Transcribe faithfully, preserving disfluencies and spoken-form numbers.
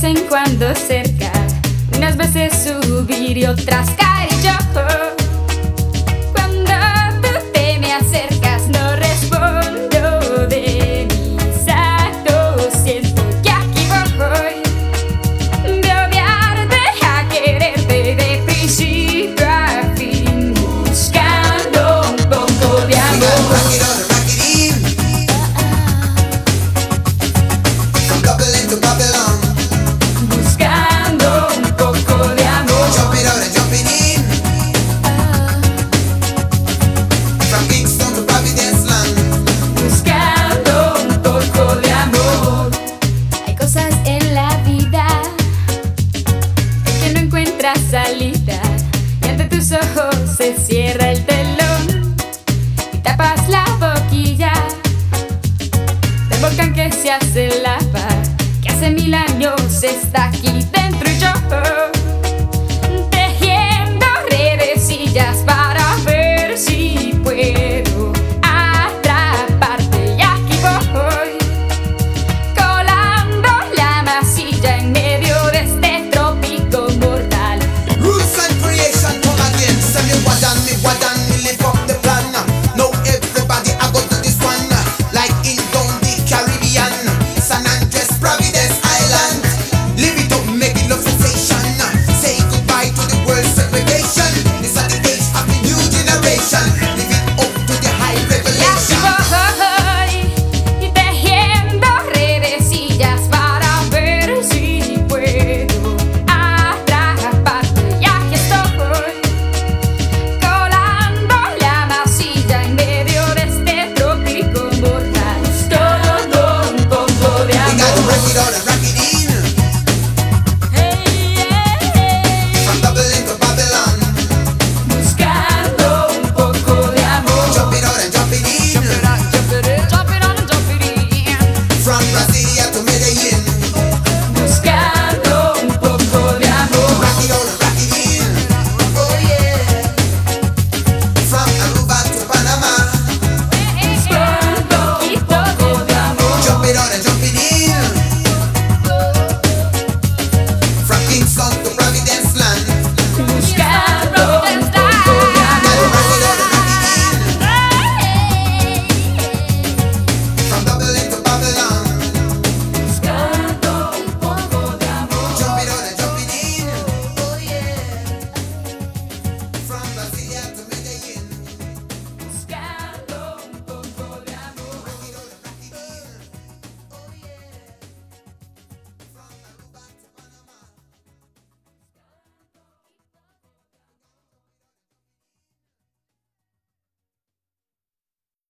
en cuando cerca, unas veces subir y otras caer yo. Cuando tú te me acercas no respondo de mis actos, siento que aquí voy de odiarte a quererte de principio a fin, buscando un poco de amor. Buscando un poco de amor. Buscando un poco de amor. Hay cosas en la vida en que no encuentras salida, y ante tus ojos se cierra el telón y tapas la boquilla del volcán que se hace lava, que hace mil años está aquí.